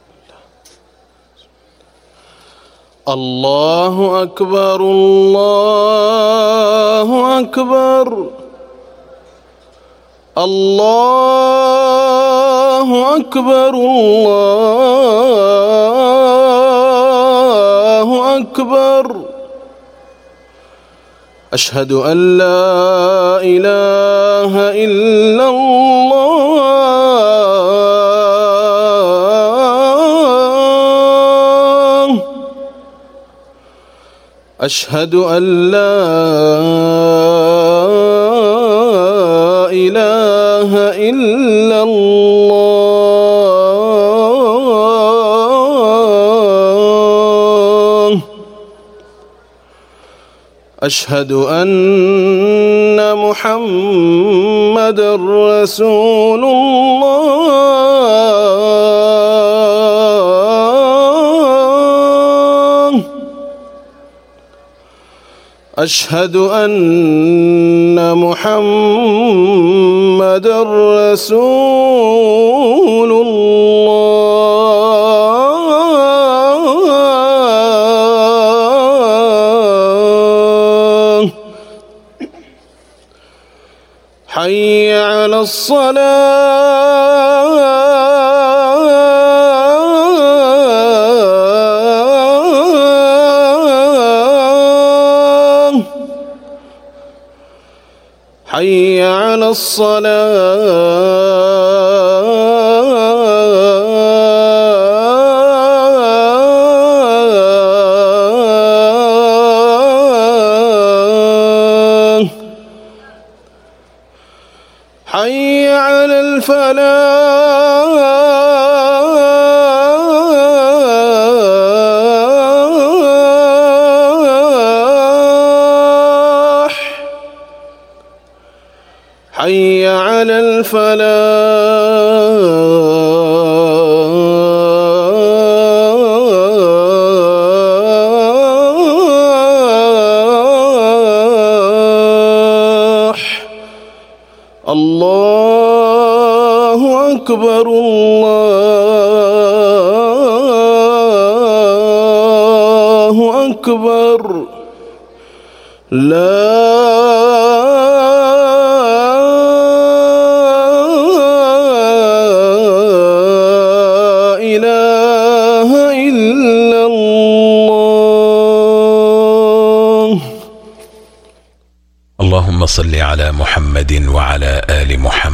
الله أكبر الله أكبر الله أكبر الله أكبر أشهد أن لا إله إلا الله أشهد أن لا إله إلا الله أشهد أن محمدًا رسول الله أشهد أن محمدًا رسول الله حي على الصلاة حي على الصلاة حي على الفلاح حي على الفلاح الله أكبر الله أكبر لا إله إلا الله. اللهم صل على محمد وعلى آل محمد